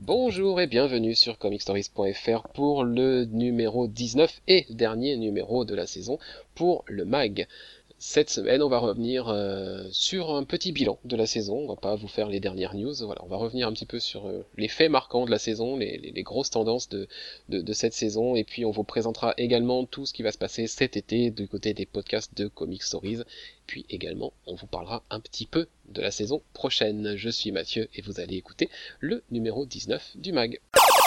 Bonjour et bienvenue sur comicstories.fr pour le numéro 19 et dernier numéro de la saison pour le MAG. Cette semaine, on va revenir sur un petit bilan de la saison. On va pas vous faire les dernières news. Voilà, on va revenir un petit peu sur les faits marquants de la saison, les grosses tendances de cette saison. Et puis, on vous présentera également tout ce qui va se passer cet été du côté des podcasts de Comic Stories. Puis également, on vous parlera un petit peu de la saison prochaine. Je suis Mathieu et vous allez écouter le numéro 19 du MAG.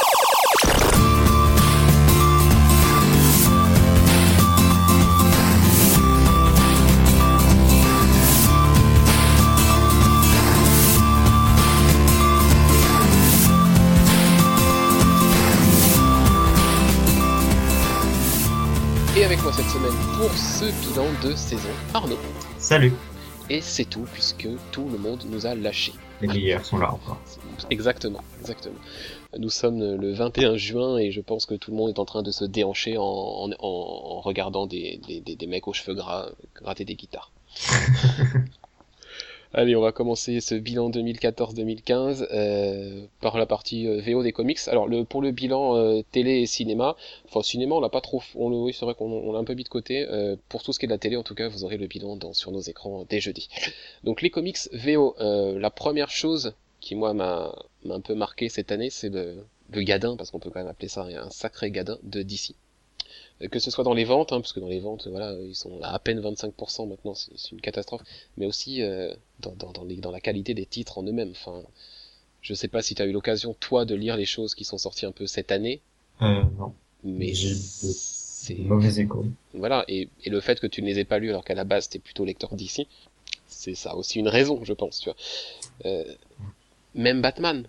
Et avec moi cette semaine pour ce bilan de saison, Arnaud. Salut. Et c'est tout, puisque tout le monde nous a lâchés. Les meilleurs sont là encore. Exactement. Nous sommes le 21 juin et je pense que tout le monde est en train de se déhancher en regardant des mecs aux cheveux gras gratter des guitares. Allez, on va commencer ce bilan 2014-2015 par la partie VO des comics. Alors pour le bilan télé et cinéma, enfin cinéma on l'a pas trop, oui c'est vrai qu'on l'a un peu mis de côté. Pour tout ce qui est de la télé en tout cas, vous aurez le bilan sur nos écrans dès jeudi. Donc les comics VO, la première chose qui moi m'a un peu marqué cette année, c'est le gadin, parce qu'on peut quand même appeler ça un sacré gadin de DC. Que ce soit dans les ventes, parce que dans les ventes, voilà, ils sont à peine 25% maintenant, c'est une catastrophe, mais aussi dans la qualité des titres en eux-mêmes. Enfin, je sais pas si tu as eu l'occasion, toi, de lire les choses qui sont sorties un peu cette année, Non. mais J'ai c'est... de mauvais échos. Voilà, et le fait que tu ne les aies pas lus alors qu'à la base t'es plutôt lecteur d'ici, c'est ça aussi une raison, je pense, tu vois. Euh, même Batman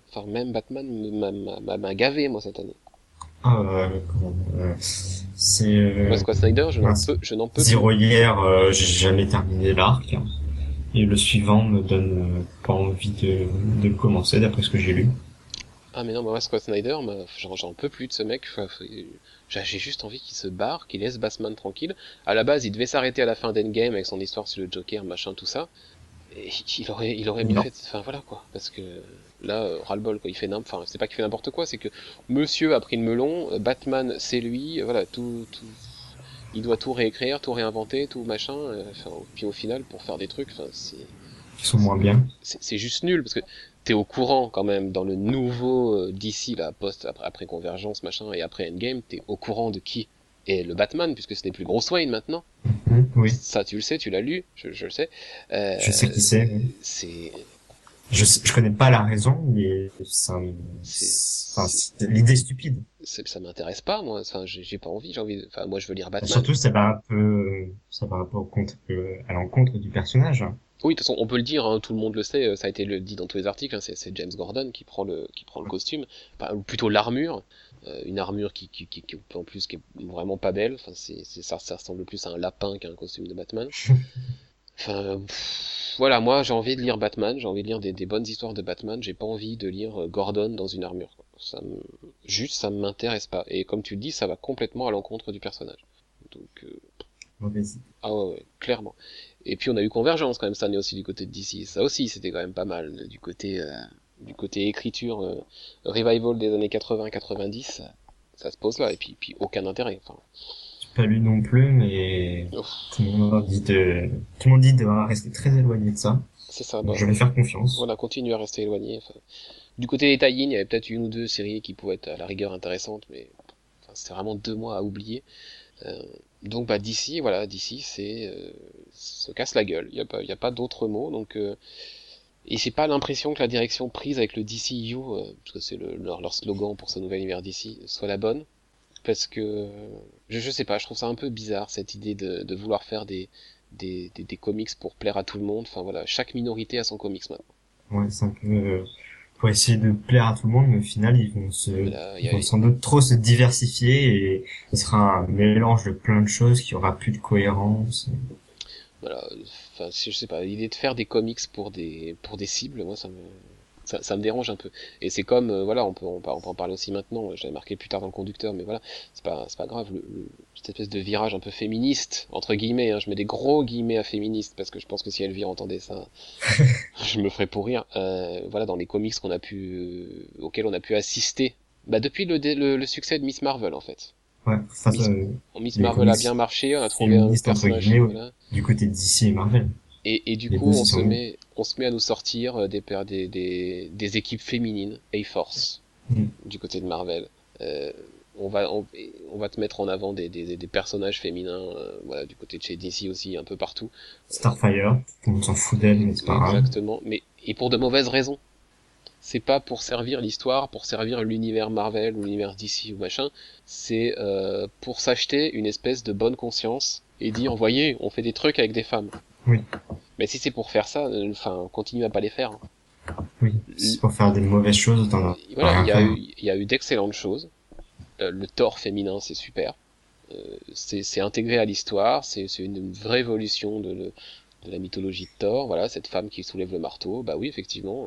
m'a gavé, moi, cette année. Comment, c'est Moi, Scott Snyder, je n'en peux plus. Zero hier, j'ai jamais terminé l'arc et le suivant me donne pas envie de le commencer d'après ce que j'ai lu. Ah mais non, moi Scott Snyder, j'en peux plus de ce mec. Enfin, j'ai juste envie qu'il se barre, qu'il laisse Batman tranquille. À la base, il devait s'arrêter à la fin d'Endgame avec son histoire sur le Joker, machin, tout ça. Et il aurait mieux Non. fait. Enfin voilà quoi, parce que là, ras-le-bol quoi. Il fait enfin c'est pas qu'il fait n'importe quoi, c'est que Monsieur a pris le melon. Batman, c'est lui. Voilà, tout. Il doit tout réécrire, tout réinventer, tout machin. Enfin, puis au final, pour faire des trucs, enfin Ils sont moins bien. c'est juste nul parce que t'es au courant quand même dans le nouveau DC là post après Convergence machin et après Endgame, t'es au courant de qui est le Batman puisque ce n'est plus Bruce Wayne maintenant. Oui. Ça tu le sais, tu l'as lu, je le sais. Je sais qui c'est. Oui. C'est Je connais pas la raison, mais l'idée est stupide. ça m'intéresse pas moi. Enfin j'ai pas envie, enfin moi je veux lire Et Batman. surtout, ça va un peu à l'encontre du personnage. Oui, de toute façon, on peut le dire, hein, tout le monde le sait, ça a été dit dans tous les articles, hein, c'est James Gordon qui prend le costume, enfin, ou plutôt l'armure, une armure qui en plus qui est vraiment pas belle, enfin ça ressemble plus à un lapin qu'à un costume de Batman. Enfin voilà, moi j'ai envie de lire Batman, j'ai envie de lire des bonnes histoires de Batman, j'ai pas envie de lire Gordon dans une armure, quoi. Juste ça m'intéresse pas. Et comme tu le dis, ça va complètement à l'encontre du personnage. Donc Mauvaise idée. ah ouais, clairement. Et puis on a eu Convergence quand même cette année aussi du côté de DC. Ça aussi c'était quand même pas mal du côté écriture revival des années 80-90. Ça se pose là et puis aucun intérêt. Enfin, J'ai pas lu non plus, mais ouf, tout le monde dit de rester très éloigné de ça. c'est ça. Donc Bah, je vais faire confiance. voilà, continue à rester éloigné. Enfin, du côté des tie il y avait peut-être une ou deux séries qui pouvaient être à la rigueur intéressantes, mais enfin, c'était vraiment 2 mois à oublier. Euh, donc bah DC, voilà, DC c'est se casse la gueule. Il y a pas d'autre mot. Donc et j'ai pas l'impression que la direction prise avec le DCU, parce que c'est leur slogan pour ce nouvel univers DC, soit la bonne. Parce que je sais pas, je trouve ça un peu bizarre cette idée de vouloir faire des comics pour plaire à tout le monde. Enfin voilà, chaque minorité a son comics maintenant. Ouais, c'est un peu pour essayer de plaire à tout le monde, mais au final Voilà, ils vont sans doute trop se diversifier et ce sera un mélange de plein de choses qui aura plus de cohérence. voilà, enfin je sais pas, l'idée de faire des comics pour des cibles, moi Ça me dérange un peu. Et c'est comme, voilà, on peut en parler aussi maintenant. J'avais marqué plus tard dans le conducteur, mais voilà, c'est pas grave. Cette espèce de virage un peu féministe, entre guillemets, hein, je mets des gros guillemets à féministe parce que je pense que si Elvire entendait ça, je me ferais pourrir. Voilà, dans les comics auxquels on a pu assister, bah depuis le succès de Miss Marvel en fait. Ouais, face Miss, Miss les Marvel a comics bien marché, on a trouvé un féministes entre personnage, guillemets, ouais, voilà. du côté de DC et Marvel. Et du Les coup, deux y sont venus. on se met à nous sortir des équipes féminines, A-Force, Mm. du côté de Marvel. Euh, on va te mettre en avant des personnages féminins, voilà, du côté de chez DC aussi, un peu partout. Starfire, on s'en fout d'elle, mais c'est pas grave. Exactement. Et pour de mauvaises raisons. C'est pas pour servir l'histoire, pour servir l'univers Marvel ou l'univers DC ou machin. C'est pour s'acheter une espèce de bonne conscience et dire, voyez, on fait des trucs avec des femmes. Oui, Mais si c'est pour faire ça, enfin, continue à pas les faire, hein. oui. C'est pour faire des mauvaises choses, autant Voilà, rien faire. il y a eu d'excellentes choses. Le Thor féminin, c'est super. C'est intégré à l'histoire, c'est une vraie évolution de la mythologie de Thor. Voilà, cette femme qui soulève le marteau. Bah oui, effectivement,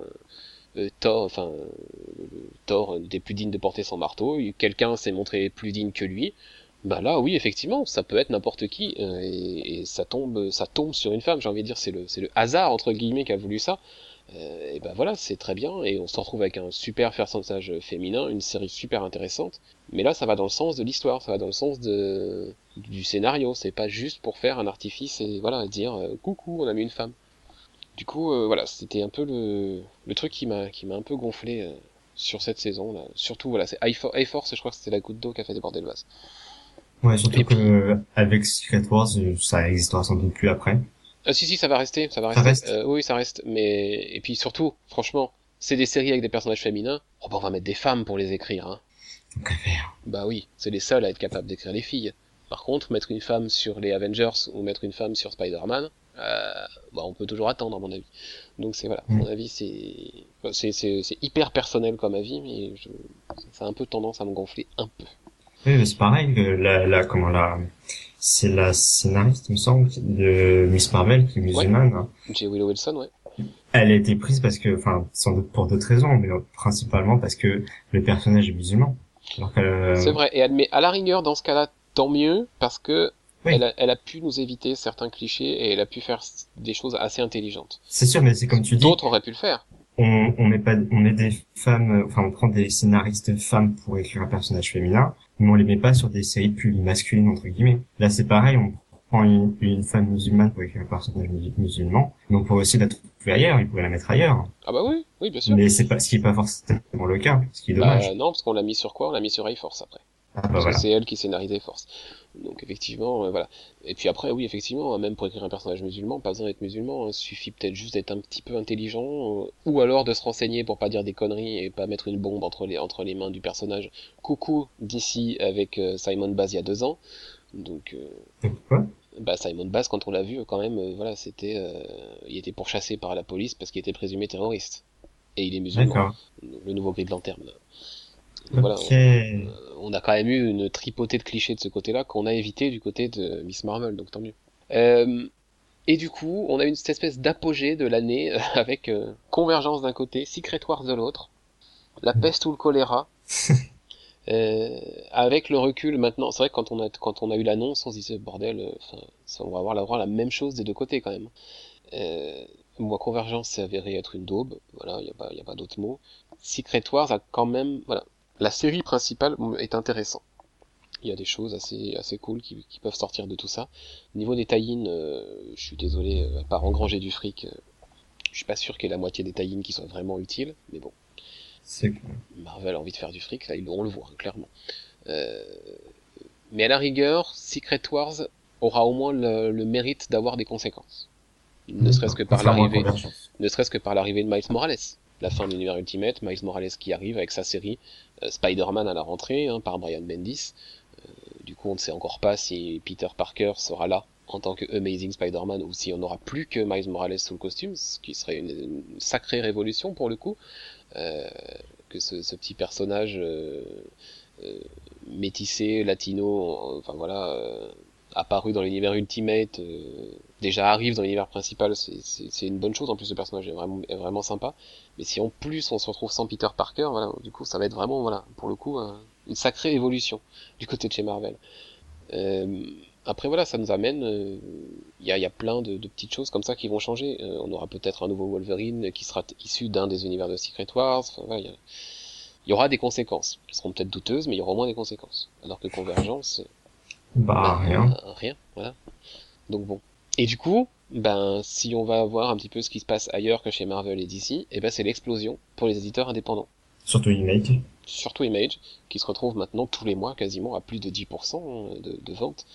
Thor n'était plus digne de porter son marteau. Quelqu'un s'est montré plus digne que lui. Bah là, oui, effectivement, ça peut être n'importe qui, et ça tombe sur une femme. J'ai envie de dire, c'est le hasard entre guillemets qui a voulu ça. Et ben voilà, c'est très bien, et on se retrouve avec un super personnage féminin, une série super intéressante. Mais là, ça va dans le sens de l'histoire, ça va dans le sens du scénario. C'est pas juste pour faire un artifice et voilà dire coucou, on a mis une femme. Du coup, voilà, c'était un peu le truc qui m'a un peu gonflé sur cette saison là. Surtout voilà, c'est A-Force, je crois que c'était la goutte d'eau qui a fait déborder le vase. Ouais, surtout Et puis que avec Secret Wars, ça existera sans doute plus après. ah si si, ça va rester, ça va Ça rester. reste. Oui, ça reste. Mais et puis surtout, franchement, c'est des séries avec des personnages féminins. Oh bah on va mettre des femmes pour les écrire, hein. Donc à faire. Bah oui, c'est les seuls à être capables d'écrire les filles. Par contre, mettre une femme sur les Avengers ou mettre une femme sur Spider-Man, bah on peut toujours attendre à mon avis. Donc c'est voilà, à Mm. mon avis c'est hyper personnel comme avis, mais ça a un peu tendance à me gonfler un peu. Oui, mais c'est pareil, c'est la scénariste, il me semble, de Miss Marvel, qui est Ouais, musulmane, hein. J. Willow Wilson, ouais. Elle a été prise parce que, enfin, sans doute pour d'autres raisons, mais principalement parce que le personnage est musulman. Alors que, C'est vrai, et mais à la rigueur, dans ce cas-là, tant mieux, parce que oui, elle a pu nous éviter certains clichés et elle a pu faire des choses assez intelligentes. c'est sûr, mais c'est comme tu dis, D'autres auraient pu le faire. on met pas, on met des femmes, enfin, on prend des scénaristes femmes pour écrire un personnage féminin, mais on les met pas sur des séries plus masculines, entre guillemets. Là, c'est pareil, on prend une femme musulmane pour écrire un personnage musulman, mais on pourrait aussi la trouver ailleurs, ils pourraient la mettre ailleurs. Ah bah oui, oui, bien sûr. Mais c'est pas, ce qui est pas forcément le cas, ce qui est Bah dommage. non, parce qu'on l'a mis sur quoi? On l'a mis sur A-Force après. Ah bah Parce que voilà. c'est elle qui scénarise A-Force. Donc effectivement, voilà. Et puis après, oui, effectivement, hein, même pour écrire un personnage musulman, pas besoin d'être musulman, hein, suffit peut-être juste d'être un petit peu intelligent, ou alors de se renseigner pour pas dire des conneries et pas mettre une bombe entre les mains du personnage. Coucou d'ici avec Simon Baz il y a 2 ans. Donc, Donc, quoi? bah Simon Baz, quand on l'a vu, quand même, voilà, il était pourchassé par la police parce qu'il était présumé terroriste. Et il est musulman. D'accord. Le nouveau Green Lantern. Donc voilà, Ok. on a quand même eu une tripotée de clichés de ce côté-là qu'on a évité du côté de Miss Marvel, donc tant mieux. Euh, et du coup, on a une cette espèce d'apogée de l'année avec Convergence d'un côté, Secret Wars de l'autre, La peste ou le choléra. Avec le recul maintenant, c'est vrai que quand on a eu l'annonce, on se disait bordel, on va avoir la droit à la même chose des deux côtés quand même. Euh, Moi, Convergence s'est avéré être une daube, voilà, y a pas d'autre mot. Secret Wars a quand même, voilà, la série principale est intéressante. Il y a des choses assez cool qui peuvent sortir de tout ça. Au niveau des tie-in, je suis désolé, à part engranger du fric, je suis pas sûr qu'il y ait la moitié des tie-in qui soient vraiment utiles, mais bon, C'est, Marvel a envie de faire du fric, là, on le voit, hein, clairement. Euh, mais à la rigueur, Secret Wars aura au moins le mérite d'avoir des conséquences. Ne serait-ce que par contrairement à l'arrivée, Convergence. ne serait-ce que par l'arrivée de Miles Morales. La fin de l'univers Ultimate, Miles Morales qui arrive avec sa série Spider-Man à la rentrée, hein, par Brian Bendis. Du coup, on ne sait encore pas si Peter Parker sera là en tant que Amazing Spider-Man ou si on n'aura plus que Miles Morales sous le costume, ce qui serait une sacrée révolution pour le coup. Euh, que ce petit personnage euh, métissé, latino, enfin voilà, apparu dans l'univers Ultimate, déjà arrive dans l'univers principal, c'est une bonne chose. En plus, le personnage est vraiment sympa. Mais si en plus on se retrouve sans Peter Parker, voilà, du coup, ça va être vraiment, voilà, pour le coup, une sacrée évolution du côté de chez Marvel. Euh, Après voilà, ça nous amène, il y a plein de petites choses comme ça qui vont changer. On aura peut-être un nouveau Wolverine qui sera issu d'un des univers de Secret Wars. Enfin, voilà, il y aura des conséquences. Elles seront peut-être douteuses, mais il y aura au moins des conséquences. Alors que Convergence, Bah, rien. rien, voilà. Donc bon. Et du coup, ben si on va voir un petit peu ce qui se passe ailleurs que chez Marvel et DC, et ben c'est l'explosion pour les éditeurs indépendants. Surtout Image. Surtout Image, qui se retrouve maintenant tous les mois quasiment à plus de 10% de ventes,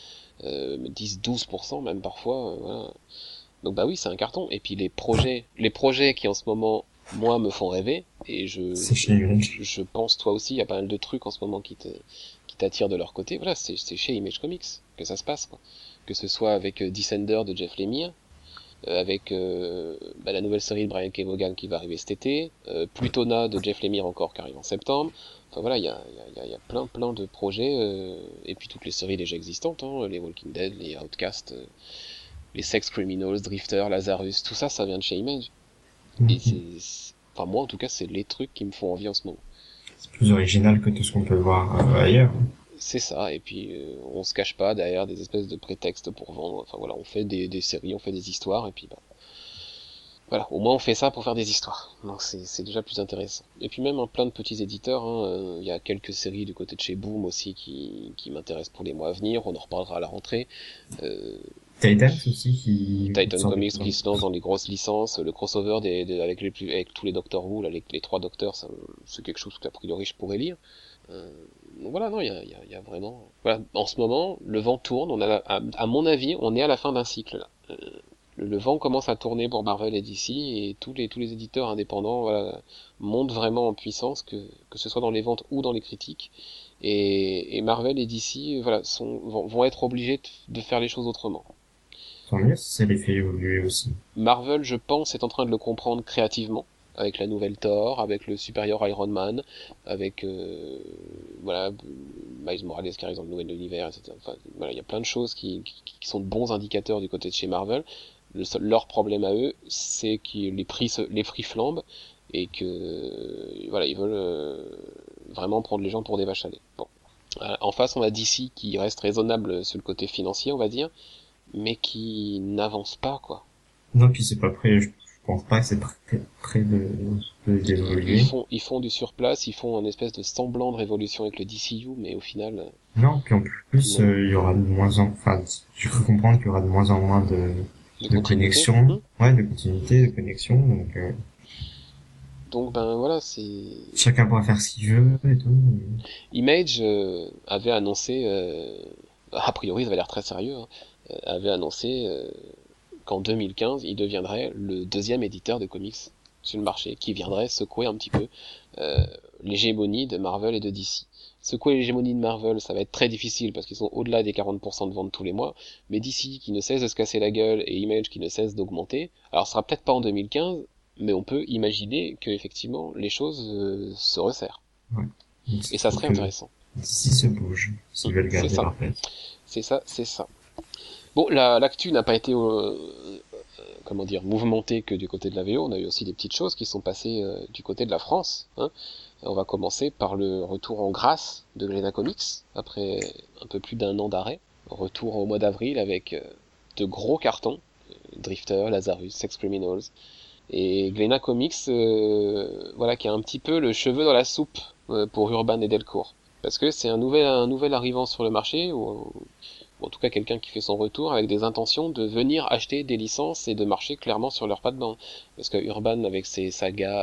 10-12% même parfois, voilà. Donc bah oui, c'est un carton. Et puis les projets qui en ce moment, moi, me font rêver, et C'est chez Image. je pense toi aussi, il y a pas mal de trucs en ce moment qui t'attirent de leur côté. Voilà, c'est chez Image Comics que ça se passe, quoi. Que ce soit avec Descender de Jeff Lemire, avec bah, la nouvelle série de Brian K. Vaughan qui va arriver cet été, Plutona de Jeff Lemire encore qui arrive en septembre. Enfin voilà, il y a plein de projets, et puis toutes les séries déjà existantes, hein, les Walking Dead, les Outcast, les Sex Criminals, Drifter, Lazarus, tout ça, ça vient de chez Image. Et enfin moi en tout cas, c'est les trucs qui me font envie en ce moment. C'est plus original que tout ce qu'on peut voir ailleurs. C'est ça, et puis on se cache pas derrière des espèces de prétextes pour vendre. Enfin voilà, on fait des séries, on fait des histoires, et puis bah voilà, au moins on fait ça pour faire des histoires. Donc c'est déjà plus intéressant. Et puis même plein de petits éditeurs, hein, il y a quelques séries du côté de chez Boom aussi qui m'intéressent pour les mois à venir, on en reparlera à la rentrée. Euh, Titans aussi qui Titan sort Comics qui se lance dans les grosses licences, le crossover avec tous les Doctor Who, là, les trois Docteurs, c'est quelque chose qu'a priori je pourrais lire. Donc voilà, non, il y a vraiment... Voilà, en ce moment, le vent tourne, à mon avis, on est à la fin d'un cycle, là. Le vent commence à tourner pour Marvel et DC, et tous les éditeurs indépendants, voilà, montent vraiment en puissance, que ce soit dans les ventes ou dans les critiques. Et Marvel et DC, voilà, vont être obligés de faire les choses autrement. Tant mieux si ça les fait évoluer aussi. Marvel, je pense, est en train de le comprendre créativement, avec la nouvelle Thor, avec le supérieur Iron Man, avec voilà, Miles Morales qui arrive dans le nouvel univers, etc. Enfin, voilà, il y a plein de choses qui sont de bons indicateurs du côté de chez Marvel. Leur problème à eux, c'est que les prix flambent, et que voilà, ils veulent vraiment prendre les gens pour des vaches à lait. Bon. En face, on a DC qui reste raisonnable sur le côté financier, on va dire, mais qui n'avance pas, quoi. Non, puis c'est pas prêt, je pense pas que c'est prêt d'évoluer. Ils font du surplace, ils font une espèce de semblant de révolution avec le DCU, mais au final, Non, puis en plus, non. il y aura de moins en, enfin, j'ai cru comprendre qu'il y aura de moins en moins De de continuité. connexion. Ouais, de continuité, de connexion, donc, Donc ben voilà, c'est chacun pourra faire ce qu'il veut et tout. Image avait annoncé, a priori ça va l'air très sérieux, hein, avait annoncé qu'en 2015 il deviendrait le deuxième éditeur de comics sur le marché, qui viendrait secouer un petit peu euh, l'hégémonie de Marvel et de DC. Secouer l'hégémonie de Marvel, ça va être très difficile parce qu'ils sont au-delà des 40% de ventes tous les mois, mais DC qui ne cesse de se casser la gueule et Image qui ne cesse d'augmenter, alors ce sera peut-être pas en 2015, mais on peut imaginer que effectivement les choses se resserrent. Ouais. Donc, Et ça faut serait que intéressant. d'ici se bouge, s'ils veulent C'est garder ça, leur place. c'est ça, c'est ça. Bon, l'actu n'a pas été, comment dire, mouvementée que du côté de la VO. On a eu aussi des petites choses qui sont passées du côté de la France, hein. On va commencer par le retour en grâce de Glénat Comics, après un peu plus d'un an d'arrêt. Retour au mois d'avril avec de gros cartons, Drifter, Lazarus, Sex Criminals, et Glénat Comics, voilà, qui a un petit peu le cheveu dans la soupe pour Urban et Delcourt. Parce que c'est un nouvel arrivant sur le marché, ou en tout cas quelqu'un qui fait son retour avec des intentions de venir acheter des licences et de marcher clairement sur leurs pas de banc. Parce que Urban, avec ses sagas,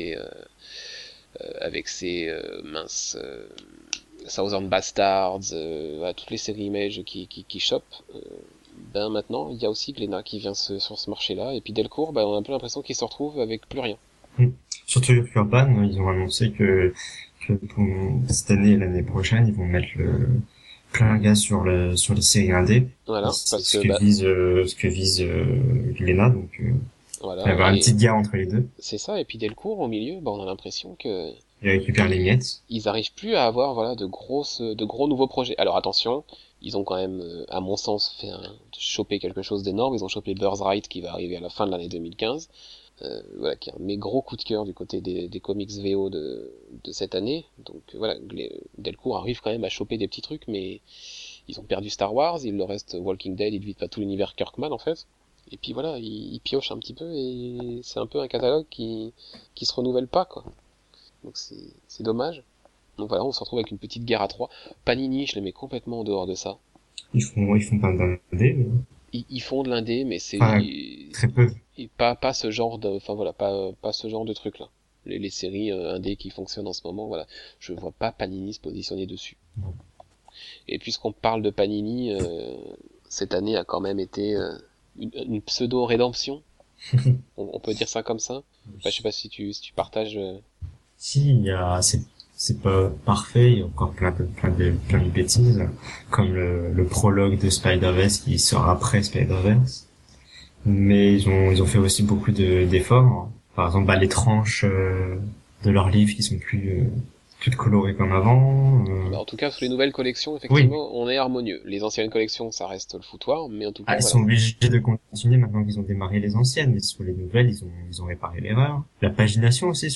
avec ses Southern Bastards, voilà, toutes les séries Image qui chopent, ben maintenant il y a aussi Glénat qui vient sur ce marché-là, et puis Delcourt, ben on a un peu l'impression qu'il se retrouve avec plus rien. Surtout Urban, ils ont annoncé que pour cette année et l'année prochaine, ils vont mettre plein gaz sur les séries indé. Voilà, C'est parce que bah ce que vise Glénat, donc il va y voilà, avoir une et petite guerre entre les deux. c'est ça, et puis Delcourt au milieu, ben on a l'impression que Il récupère les miettes. ils arrivent plus à avoir voilà de gros nouveaux projets. Alors attention, Ils ont quand même, à mon sens, chopé quelque chose d'énorme. Ils ont chopé Birthright qui va arriver à la fin de l'année 2015. Voilà, qui est un de mes gros coups de cœur du côté des comics VO de cette année. Donc voilà, Delcourt arrive quand même à choper des petits trucs, mais ils ont perdu Star Wars, il leur reste Walking Dead, ils vivent pas tout l'univers Kirkman en fait. Et puis voilà, ils piochent un petit peu et c'est un peu un catalogue qui se renouvelle pas quoi. Donc c'est dommage. Donc voilà, on se retrouve avec une petite guerre à trois. Panini, je les mets complètement en dehors de ça. Ils font pas d'indé, mais... Ils font de l'indé, mais c'est Enfin, très peu. pas ce genre de, enfin voilà, pas ce genre de truc là. Les séries indé qui fonctionnent en ce moment, voilà, je vois pas Panini se positionner dessus. Non. Et puisqu'on parle de Panini, cette année a quand même été une pseudo rédemption. On peut dire ça comme ça. Enfin, je sais pas si tu partages. Si, c'est pas parfait, il y a encore plein de bêtises, comme le prologue de Spider-Verse qui sort après Spider-Verse. Mais ils ont fait aussi beaucoup d'efforts. Par exemple, les tranches, de leurs livres qui sont plus colorées comme avant. Bah, en tout cas, sur les nouvelles collections, Oui. effectivement, on est harmonieux. Les anciennes collections, ça reste le foutoir, mais en tout cas, Ils voilà. sont obligés de continuer maintenant qu'ils ont démarré les anciennes, mais sur les nouvelles, ils ont réparé l'erreur. La pagination aussi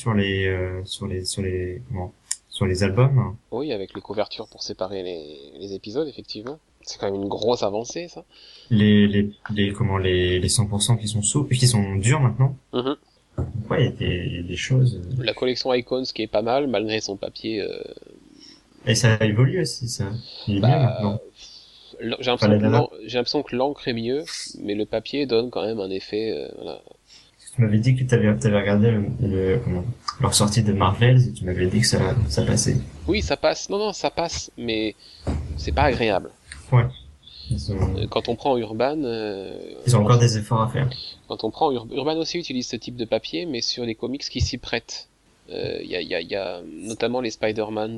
sur les albums. Oui, avec les couvertures pour séparer les épisodes, effectivement. C'est quand même une grosse avancée, ça. Les 100% qui sont qui sont durs maintenant. Mhm. Ouais, il y a des choses. La collection Icons qui est pas mal, malgré son papier. Et ça évolue aussi, ça. Il est mieux Bah, maintenant. Enfin, j'ai l'impression que l'encre est mieux, mais le papier donne quand même un effet. Voilà. tu m'avais dit que t'avais regardé leur sortie de Marvels et tu m'avais dit que ça passait. Oui, ça passe. Non, non, ça passe, mais c'est pas agréable. Ouais. Ils ont, Quand on prend Urban, ils ont encore des efforts à faire. quand on prend Urban aussi utilise ce type de papier, mais sur les comics qui s'y prêtent. Il y a notamment les Spider-Man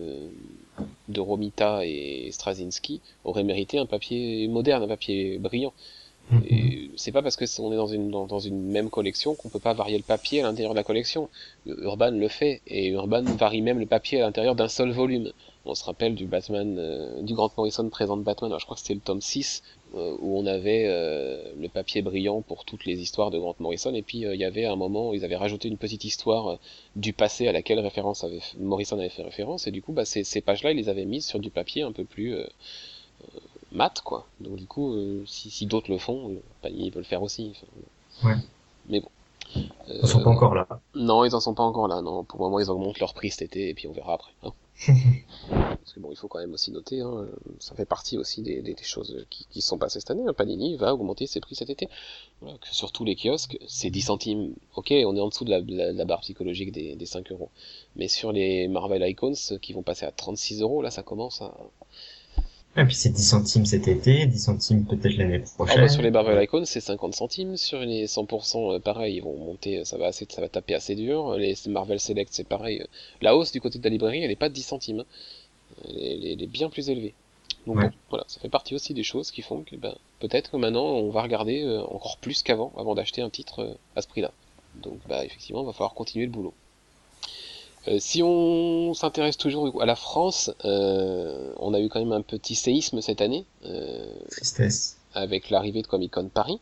de Romita et Straczynski auraient mérité un papier moderne, un papier brillant. Mhm. Et c'est pas parce que on est dans une même collection qu'on peut pas varier le papier à l'intérieur de la collection. Urban le fait, et Urban varie même le papier à l'intérieur d'un seul volume. On se rappelle du Batman, du Grant Morrison présente Batman, alors je crois que c'était le tome 6, où on avait le papier brillant pour toutes les histoires de Grant Morrison, et puis il y avait un moment où ils avaient rajouté une petite histoire du passé à laquelle Morrison avait fait référence, et du coup bah, ces pages-là, ils les avaient mises sur du papier un peu plus mat, quoi. Donc du coup, si d'autres le font, Panini peut le faire aussi. Enfin, Ouais. mais bon. Ils sont pas encore là. Non, ils en sont pas encore là. Non, pour le moment, ils augmentent leur prix cet été et puis on verra après. Hein. Parce que bon, il faut quand même aussi noter, hein, ça fait partie aussi des choses qui se sont passées cette année. Panini va augmenter ses prix cet été. Voilà, que sur tous les kiosques, c'est 10 centimes. Ok, on est en dessous de la barre psychologique des 5 euros. Mais sur les Marvel Icons qui vont passer à 36 euros, là, ça commence à... Et puis c'est 10 centimes cet été, 10 centimes peut-être l'année Ah bah sur les prochaine. Marvel Icons, c'est 50 centimes. Sur les 100%, pareil, ils vont monter, ça va taper assez dur. Les Marvel Select, c'est pareil. La hausse du côté de la librairie, elle est pas de 10 centimes. Hein. Elle est bien plus élevée. Donc bon, Ouais. voilà, ça fait partie aussi des choses qui font que ben, peut-être que maintenant, on va regarder encore plus qu'avant, avant d'acheter un titre à ce prix-là. Donc bah effectivement, il va falloir continuer le boulot. Si on s'intéresse toujours du coup, à la France, on a eu quand même un petit séisme cette année. Tristesse. Avec l'arrivée de Comic Con Paris.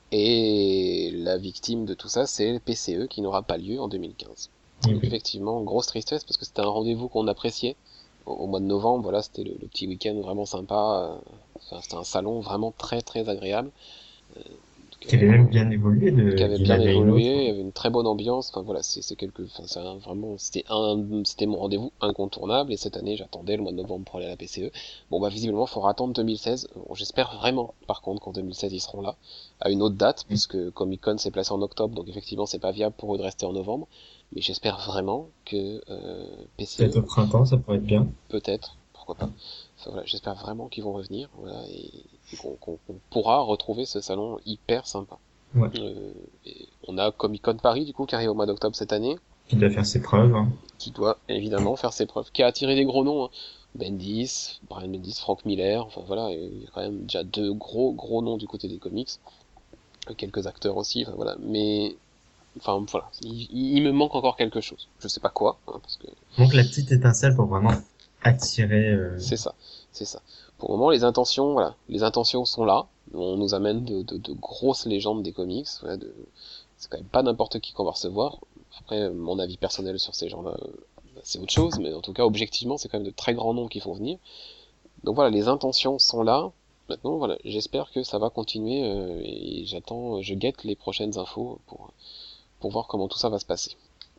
Et la victime de tout ça, c'est le PCE qui n'aura pas lieu en 2015. Et Donc oui. effectivement, grosse tristesse parce que c'était un rendez-vous qu'on appréciait. Au mois de novembre, voilà, c'était le petit week-end vraiment sympa. Enfin, c'était un salon vraiment très très agréable. Qui avait même bien évolué Qui avait d'une bien année à une autre. évolué, il y avait une très bonne ambiance. Enfin voilà, vraiment, c'était mon rendez-vous incontournable. Et cette année, j'attendais le mois de novembre pour aller à la PCE. Bon bah visiblement, il faudra attendre 2016. Bon, j'espère vraiment, par contre, qu'en 2016 ils seront là à une autre date, puisque Comic Con s'est placé en octobre, donc effectivement, c'est pas viable pour eux de rester en novembre. Mais j'espère vraiment que Peut-être PCE, au printemps, ça pourrait être bien. peut-être, pourquoi pas. Enfin, voilà, j'espère vraiment qu'ils vont revenir, voilà, et qu'on pourra retrouver ce salon hyper sympa. Ouais. Et on a Comic Con Paris du coup qui arrive au mois d'octobre cette année, Qui doit faire ses preuves, hein. qui doit évidemment faire ses preuves, qui a attiré des gros noms, hein. Bendis, Brian Bendis, Frank Miller, enfin voilà, il y a quand même déjà deux gros noms du côté des comics, quelques acteurs aussi, enfin voilà, mais enfin voilà, il me manque encore quelque chose, je sais pas quoi, hein, parce que Donc la petite étincelle pour vraiment attirer, c'est ça, c'est ça. Pour le moment, les intentions sont là. On nous amène de grosses légendes des comics. Voilà, c'est quand même pas n'importe qui qu'on va recevoir. Après, mon avis personnel sur ces gens-là, c'est autre chose, mais en tout cas, objectivement, c'est quand même de très grands noms qui font venir. Donc voilà, les intentions sont là. Maintenant, voilà, j'espère que ça va continuer et je guette les prochaines infos pour voir comment tout ça va se passer.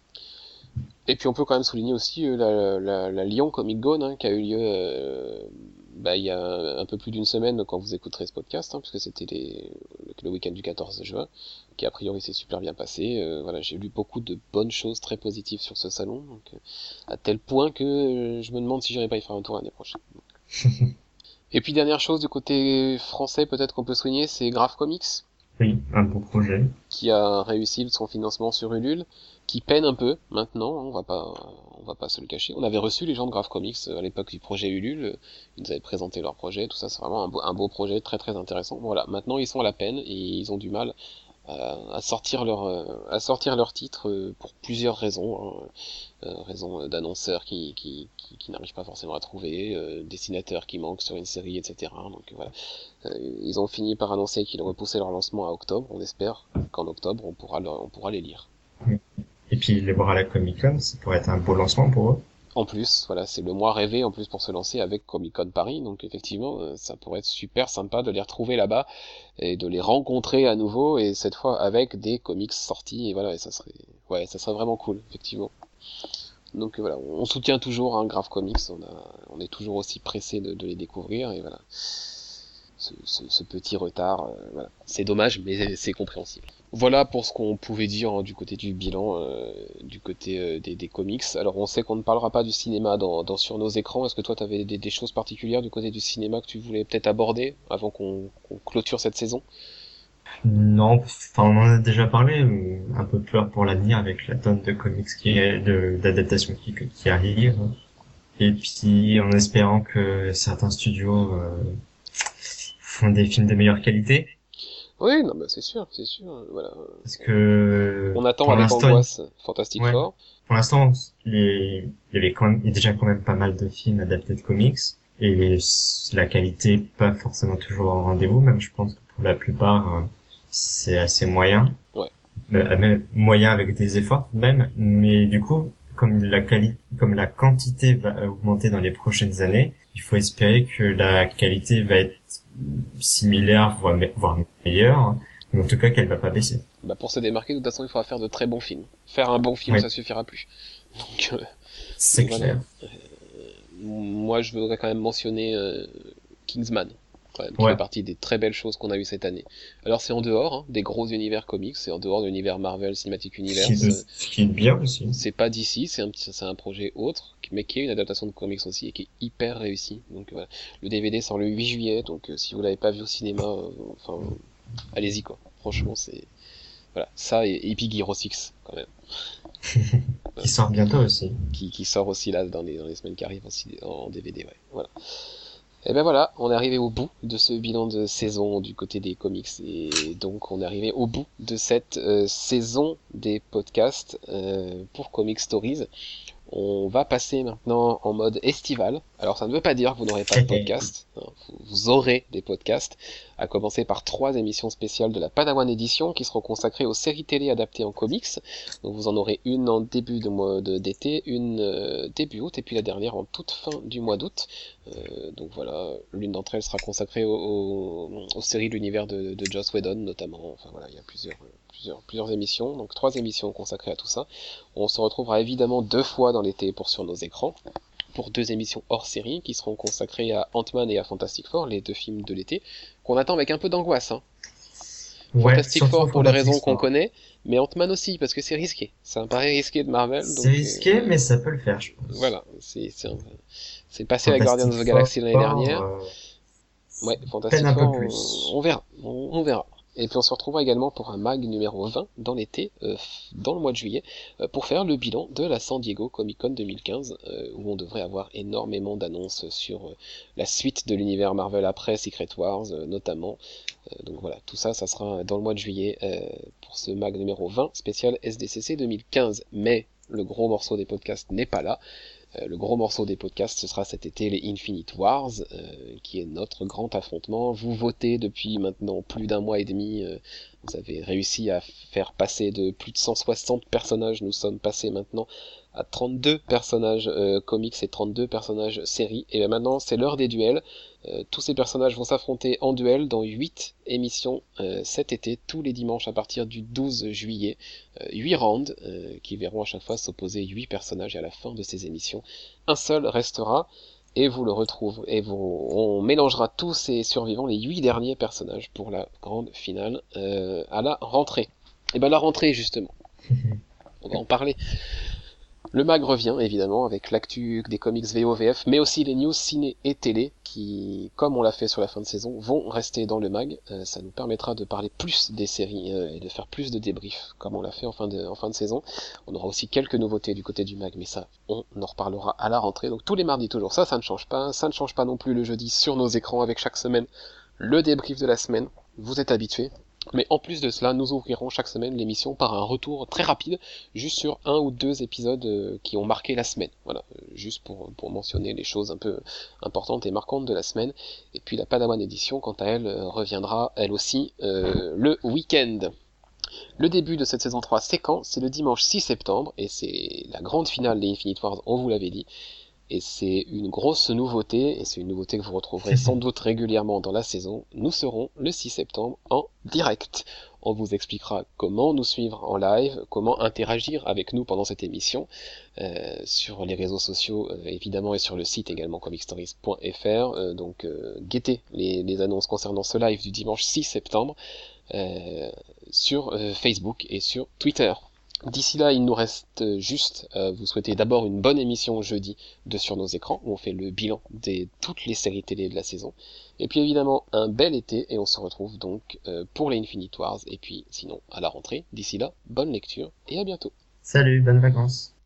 Et puis on peut quand même souligner aussi la Lyon Comic Con qui a eu lieu il y a un peu plus d'une semaine quand vous écouterez ce podcast, puisque c'était le week-end du 14 juin, qui a priori s'est super bien passé. Voilà, j'ai lu beaucoup de bonnes choses très positives sur ce salon, donc, à tel point que je me demande si j'irai pas y faire un tour l'année prochaine. Et puis dernière chose du côté français peut-être qu'on peut souligner, c'est Graph Comics. Oui, un beau projet. Qui a réussi son financement sur Ulule, qui peine un peu maintenant, on va pas se le cacher. On avait reçu les gens de Graph Comics à l'époque du projet Ulule, ils nous avaient présenté leur projet, tout ça, c'est vraiment un beau projet très très intéressant. Voilà, maintenant ils sont à la peine et ils ont du mal à sortir leur titre pour plusieurs raisons, raisons d'annonceurs qui n'arrivent pas forcément à trouver, dessinateurs qui manquent sur une série, etc. Donc voilà, ils ont fini par annoncer qu'ils repoussaient leur lancement à octobre. On espère qu'en octobre on pourra les lire. Et puis les voir à la Comic-Con, ça pourrait être un beau lancement pour eux. En plus, voilà, c'est le mois rêvé en plus pour se lancer avec Comic-Con Paris, donc effectivement, ça pourrait être super sympa de les retrouver là-bas et de les rencontrer à nouveau, et cette fois avec des comics sortis, et voilà, et ça serait vraiment cool, effectivement. Donc voilà, on soutient toujours Graph Comics, on est toujours aussi pressé de les découvrir, et voilà. Ce petit retard, voilà. C'est dommage, mais c'est compréhensible. Voilà pour ce qu'on pouvait dire du côté du bilan, du côté des comics. Alors on sait qu'on ne parlera pas du cinéma sur nos écrans. Est-ce que toi t'avais des choses particulières du côté du cinéma que tu voulais peut-être aborder avant qu'on clôture cette saison? Non, enfin on en a déjà parlé, un peu peur pour l'avenir avec la tonne de comics d'adaptation qui arrive. Et puis en espérant que certains studios font des films de meilleure qualité. Oui, non, bah c'est sûr, voilà. Parce que On attend pour avec l'instant, angoisse Fantastic ouais, Four. pour l'instant, il y a déjà quand même pas mal de films adaptés de comics et la qualité est pas forcément toujours au rendez-vous. Même je pense que pour la plupart, c'est assez moyen. Ouais. Même moyen avec des efforts même. Mais du coup, comme la quantité va augmenter dans les prochaines années, il faut espérer que la qualité va être similaire, voire meilleure, mais en tout cas qu'elle va pas baisser. Bah pour se démarquer, de toute façon, il faudra faire de très bons films. Faire un bon film, Oui. ça suffira plus. Donc, C'est donc clair. Voilà. Moi, je voudrais quand même mentionner Kingsman, quand même, qui Ouais. fait partie des très belles choses qu'on a eues cette année. Alors c'est en dehors des gros univers comics, c'est en dehors de l'univers Marvel Cinematic Universe. Ce qui est bien aussi. C'est pas d'ici, c'est un projet autre, mais qui est une adaptation de comics aussi et qui est hyper réussi. Donc voilà, le DVD sort le 8 juillet, donc si vous l'avez pas vu au cinéma, enfin allez-y quoi. Franchement, c'est voilà, ça et Big Hero 6 quand même. Qui sort bientôt aussi. Qui sort aussi là dans les semaines qui arrivent aussi en DVD, ouais. Voilà. Et ben voilà, on est arrivé au bout de ce bilan de saison du côté des comics et donc on est arrivé au bout de cette saison des podcasts pour Comic Stories. On va passer maintenant en mode estival. Alors ça ne veut pas dire que vous n'aurez pas de podcast. Vous aurez des podcasts, à commencer par 3 émissions spéciales de la Padawan Edition qui seront consacrées aux séries télé adaptées en comics. Donc vous en aurez une en début de mois d'été, une début août et puis la dernière en toute fin du mois d'août. Donc voilà, l'une d'entre elles sera consacrée aux séries de l'univers de Joss Whedon notamment. Enfin voilà, il y a plusieurs émissions, donc 3 émissions consacrées à tout ça. On se retrouvera évidemment 2 fois dans l'été sur nos écrans, pour 2 émissions hors série qui seront consacrées à Ant-Man et à Fantastic Four, les 2 films de l'été, qu'on attend avec un peu d'angoisse. Ouais, Fantastic Four pour les raisons qu'on Four. connaît, mais Ant-Man aussi, parce que c'est risqué. Ça me paraît risqué de Marvel. C'est risqué, mais ça peut le faire, je pense. Voilà, c'est passé avec Guardians of the Galaxy l'année dernière. Ouais, Fantastic peine un Four, peu plus. on verra, on verra. Et puis on se retrouvera également pour un mag numéro 20 dans l'été, dans le mois de juillet, pour faire le bilan de la San Diego Comic Con 2015, où on devrait avoir énormément d'annonces sur la suite de l'univers Marvel après Secret Wars, notamment. Donc voilà, tout ça, ça sera dans le mois de juillet pour ce mag numéro 20 spécial SDCC 2015. Mais le gros morceau des podcasts n'est pas là. Le gros morceau des podcasts, ce sera cet été les Infinite Wars, qui est notre grand affrontement. Vous votez depuis maintenant plus d'un mois et demi. Vous avez réussi à faire passer de plus de 160 personnages. Nous sommes passés maintenant à 32 personnages comics et 32 personnages séries. Et bien maintenant, c'est l'heure des duels. Tous ces personnages vont s'affronter en duel dans 8 émissions cet été, tous les dimanches à partir du 12 juillet. 8 rounds qui verront à chaque fois s'opposer 8 personnages, et à la fin de ces émissions, un seul restera et vous le retrouvez, et on mélangera tous ces survivants, les 8 derniers personnages, pour la grande finale à la rentrée. Et ben la rentrée justement, on va en parler. Le mag revient évidemment avec l'actu des comics VO/VF, mais aussi les news ciné et télé qui, comme on l'a fait sur la fin de saison, vont rester dans le mag. Ça nous permettra de parler plus des séries et de faire plus de débriefs, comme on l'a fait en fin de saison. On aura aussi quelques nouveautés du côté du mag, mais ça, on en reparlera à la rentrée. Donc tous les mardis toujours, ça ne change pas. Ça ne change pas non plus le jeudi sur nos écrans avec chaque semaine le débrief de la semaine. Vous êtes habitués. Mais en plus de cela, nous ouvrirons chaque semaine l'émission par un retour très rapide, juste sur 1 ou 2 épisodes qui ont marqué la semaine. Voilà, juste pour mentionner les choses un peu importantes et marquantes de la semaine. Et puis la Padawan Edition, quant à elle, reviendra elle aussi le week-end. Le début de cette saison 3, c'est quand? C'est le dimanche 6 septembre, et c'est la grande finale des Infinite Wars, on vous l'avait dit. Et c'est une grosse nouveauté, et c'est une nouveauté que vous retrouverez sans doute régulièrement dans la saison. Nous serons le 6 septembre en direct. On vous expliquera comment nous suivre en live, comment interagir avec nous pendant cette émission, sur les réseaux sociaux évidemment, et sur le site également comicstories.fr. Donc guettez les annonces concernant ce live du dimanche 6 septembre sur Facebook et sur Twitter. D'ici là, il nous reste juste vous souhaiter d'abord une bonne émission jeudi de Sur nos écrans, où on fait le bilan de toutes les séries télé de la saison. Et puis évidemment, un bel été, et on se retrouve donc pour les Infinite Wars, et puis sinon à la rentrée. D'ici là, bonne lecture, et à bientôt. Salut, bonnes vacances.